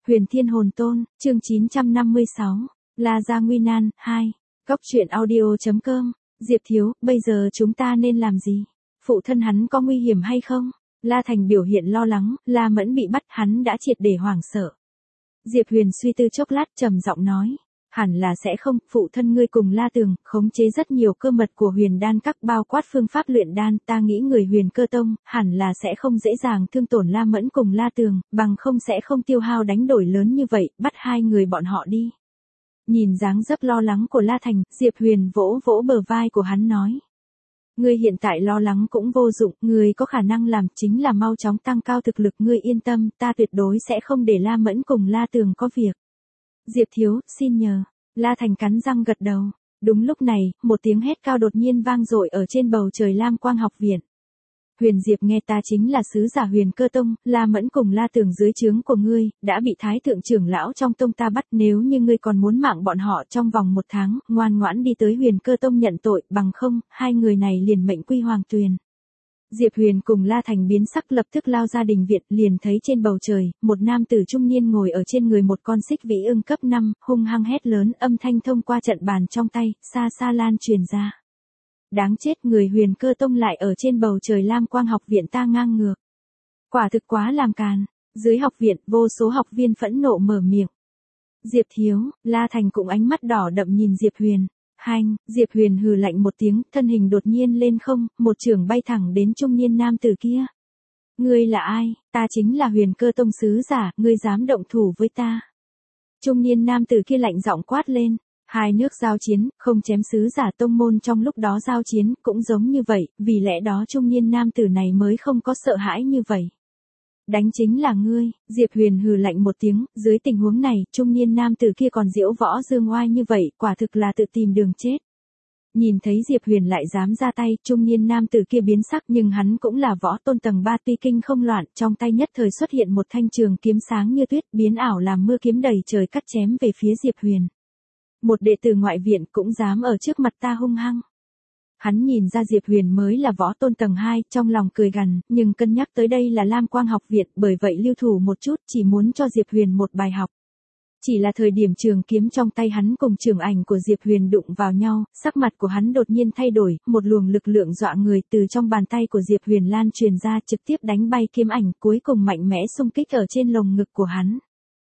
Huyền Thiên Hồn Tôn, chương 956, La Gia Nguy Nan, 2. Góc truyện audio.com, Diệp Thiếu, bây giờ chúng ta nên làm gì? Phụ thân hắn có nguy hiểm hay không? La Thành biểu hiện lo lắng, La Mẫn bị bắt, hắn đã triệt để hoảng sợ. Diệp Huyền suy tư chốc lát trầm giọng nói, hẳn là sẽ không, phụ thân ngươi cùng La Tường, khống chế rất nhiều cơ mật của Huyền Đan các bao quát phương pháp luyện đan, ta nghĩ người Huyền Cơ Tông, hẳn là sẽ không dễ dàng thương tổn La Mẫn cùng La Tường, bằng không sẽ không tiêu hao đánh đổi lớn như vậy, bắt hai người bọn họ đi. Nhìn dáng dấp lo lắng của La Thành, Diệp Huyền vỗ vỗ bờ vai của hắn nói. Ngươi hiện tại lo lắng cũng vô dụng, ngươi có khả năng làm chính là mau chóng tăng cao thực lực, ngươi yên tâm, ta tuyệt đối sẽ không để La Mẫn cùng La Tường có việc. Diệp Thiếu, xin nhờ. La Thành cắn răng gật đầu. Đúng lúc này, một tiếng hét cao đột nhiên vang dội ở trên bầu trời Lam Quang học viện. Huyền Diệp nghe, ta chính là sứ giả Huyền Cơ Tông, La Mẫn cùng La Tường dưới trướng của ngươi, đã bị Thái thượng trưởng lão trong tông ta bắt, nếu như ngươi còn muốn mạng bọn họ trong vòng 1 tháng, ngoan ngoãn đi tới Huyền Cơ Tông nhận tội, bằng không, hai người này liền mệnh quy hoàng tuyền. Diệp Huyền cùng La Thành biến sắc lập tức lao ra đình viện, liền thấy trên bầu trời, một nam tử trung niên ngồi ở trên người một con xích vĩ ưng cấp 5, hung hăng hét lớn, âm thanh thông qua trận bàn trong tay, xa xa lan truyền ra. Đáng chết, người Huyền Cơ Tông lại ở trên bầu trời Lam Quang học viện ta ngang ngược. Quả thực quá làm càn. Dưới học viện, vô số học viên phẫn nộ mở miệng. Diệp Thiếu, La Thành cũng ánh mắt đỏ đậm nhìn Diệp Huyền. Hanh, Diệp Huyền hừ lạnh một tiếng, thân hình đột nhiên lên không, một chưởng bay thẳng đến trung niên nam tử kia. Ngươi là ai? Ta chính là Huyền Cơ Tông sứ giả, ngươi dám động thủ với ta. Trung niên nam tử kia lạnh giọng quát lên. Hai nước giao chiến, không chém sứ giả tông môn trong lúc đó giao chiến, cũng giống như vậy, vì lẽ đó trung niên nam tử này mới không có sợ hãi như vậy. Đánh chính là ngươi, Diệp Huyền hừ lạnh một tiếng, dưới tình huống này, trung niên nam tử kia còn diễu võ dương oai như vậy, quả thực là tự tìm đường chết. Nhìn thấy Diệp Huyền lại dám ra tay, trung niên nam tử kia biến sắc, nhưng hắn cũng là võ tôn tầng 3 tuy kinh không loạn, trong tay nhất thời xuất hiện một thanh trường kiếm sáng như tuyết, biến ảo làm mưa kiếm đầy trời cắt chém về phía Diệp Huyền. Một đệ tử ngoại viện cũng dám ở trước mặt ta hung hăng. Hắn nhìn ra Diệp Huyền mới là võ tôn tầng 2, trong lòng cười gằn, nhưng cân nhắc tới đây là Lam Quang học viện, bởi vậy lưu thủ một chút, chỉ muốn cho Diệp Huyền một bài học. Chỉ là thời điểm trường kiếm trong tay hắn cùng trường ảnh của Diệp Huyền đụng vào nhau, sắc mặt của hắn đột nhiên thay đổi, một luồng lực lượng dọa người từ trong bàn tay của Diệp Huyền lan truyền ra, trực tiếp đánh bay kiếm ảnh, cuối cùng mạnh mẽ xung kích ở trên lồng ngực của hắn.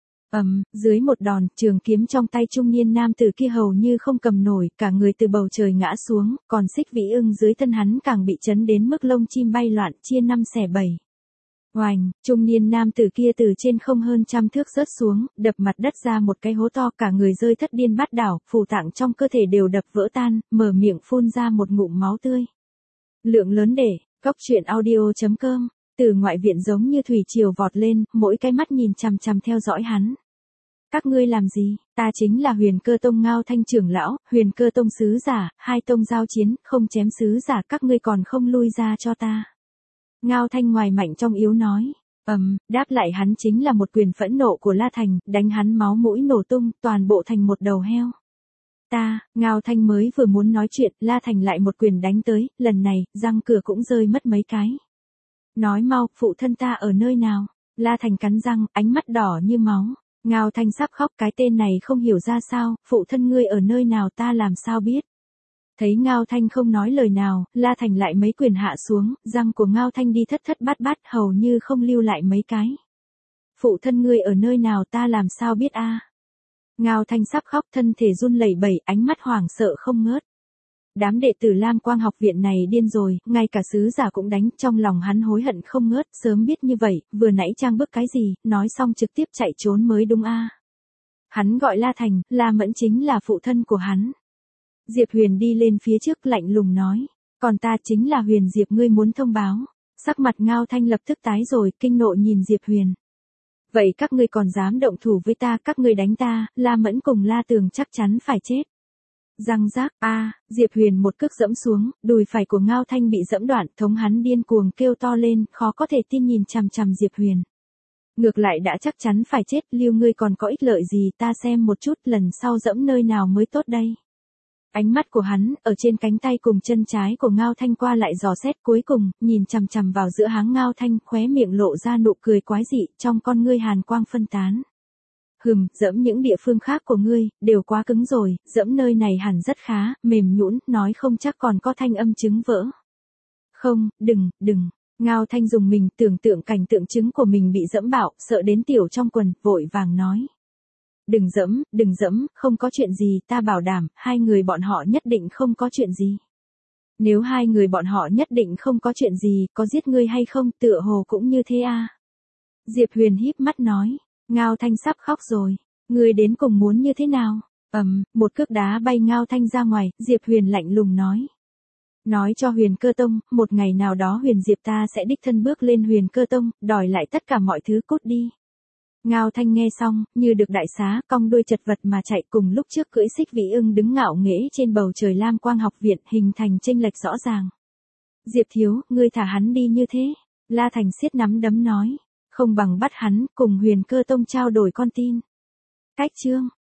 Dưới một đòn, trường kiếm trong tay trung niên nam tử kia hầu như không cầm nổi, cả người từ bầu trời ngã xuống, còn xích vĩ ưng dưới thân hắn càng bị chấn đến mức lông chim bay loạn, chia 5 xẻ 7. Oành, trung niên nam tử kia từ trên không hơn 100 thước rớt xuống, đập mặt đất ra một cái hố to, cả người rơi thất điên bát đảo, phù tạng trong cơ thể đều đập vỡ tan, mở miệng phun ra một ngụm máu tươi. Lượng lớn để, góc truyện audio.com, từ ngoại viện giống như thủy triều vọt lên, mỗi cái mắt nhìn chằm chằm theo dõi hắn. Các ngươi làm gì? Ta chính là Huyền Cơ Tông Ngao Thanh trưởng lão, Huyền Cơ Tông sứ giả, hai tông giao chiến, không chém sứ giả, các ngươi còn không lui ra cho ta. Ngao Thanh ngoài mạnh trong yếu nói. Đáp lại hắn chính là một quyền phẫn nộ của La Thành, đánh hắn máu mũi nổ tung, toàn bộ thành một đầu heo. Ngao Thanh mới vừa muốn nói chuyện, La Thành lại một quyền đánh tới, lần này, răng cửa cũng rơi mất mấy cái. Nói mau, phụ thân ta ở nơi nào? La Thành cắn răng, ánh mắt đỏ như máu. Ngao Thanh sắp khóc, cái tên này không hiểu ra sao, phụ thân ngươi ở nơi nào ta làm sao biết. Thấy Ngao Thanh không nói lời nào, La Thành lại mấy quyền hạ xuống, răng của Ngao Thanh đi thất thất bát bát, hầu như không lưu lại mấy cái. Phụ thân ngươi ở nơi nào ta làm sao biết a? Ngao Thanh sắp khóc, thân thể run lẩy bẩy, ánh mắt hoảng sợ không ngớt. Đám đệ tử Lam Quang học viện này điên rồi, ngay cả sứ giả cũng đánh, trong lòng hắn hối hận không ngớt, sớm biết như vậy, vừa nãy trang bức cái gì, nói xong trực tiếp chạy trốn mới đúng a. Hắn gọi La Thành, La Mẫn chính là phụ thân của hắn. Diệp Huyền đi lên phía trước lạnh lùng nói, còn ta chính là Huyền Diệp, ngươi muốn thông báo. Sắc mặt Ngao Thanh lập tức tái rồi, kinh nộ nhìn Diệp Huyền. Vậy các ngươi còn dám động thủ với ta, các ngươi đánh ta, La Mẫn cùng La Tường chắc chắn phải chết. Răng rác, Diệp Huyền một cước dẫm xuống, đùi phải của Ngao Thanh bị dẫm đoạn, thống hắn điên cuồng kêu to lên, khó có thể tin nhìn chằm chằm Diệp Huyền. Ngược lại đã chắc chắn phải chết, lưu ngươi còn có ích lợi gì, ta xem một chút, lần sau dẫm nơi nào mới tốt đây. Ánh mắt của hắn, ở trên cánh tay cùng chân trái của Ngao Thanh qua lại dò xét, cuối cùng, nhìn chằm chằm vào giữa háng Ngao Thanh, khóe miệng lộ ra nụ cười quái dị, trong con ngươi hàn quang phân tán. Dẫm những địa phương khác của ngươi, đều quá cứng rồi, dẫm nơi này hẳn rất khá, mềm nhũn, nói không chắc còn có thanh âm trứng vỡ. Không, đừng. Ngao Thanh dùng mình tưởng tượng cảnh tượng trứng của mình bị dẫm bạo, sợ đến tiểu trong quần, vội vàng nói. Đừng dẫm, không có chuyện gì, ta bảo đảm, hai người bọn họ nhất định không có chuyện gì. Nếu hai người bọn họ nhất định không có chuyện gì, có giết ngươi hay không, tựa hồ cũng như thế à. Diệp Huyền híp mắt nói, Ngao Thanh sắp khóc rồi, ngươi đến cùng muốn như thế nào? Một cước đá bay Ngao Thanh ra ngoài, Diệp Huyền lạnh lùng nói. Nói cho Huyền Cơ Tông, một ngày nào đó Huyền Diệp ta sẽ đích thân bước lên Huyền Cơ Tông, đòi lại tất cả mọi thứ, cút đi. Ngao Thanh nghe xong, như được đại xá, cong đuôi chật vật mà chạy, cùng lúc trước cưỡi Xích Vĩ Ưng đứng ngạo nghễ trên bầu trời Lam Quang học viện, hình thành chênh lệch rõ ràng. Diệp thiếu, ngươi thả hắn đi như thế. La Thành siết nắm đấm nói, không bằng bắt hắn, cùng Huyền Cơ Tông trao đổi con tin. Cách chương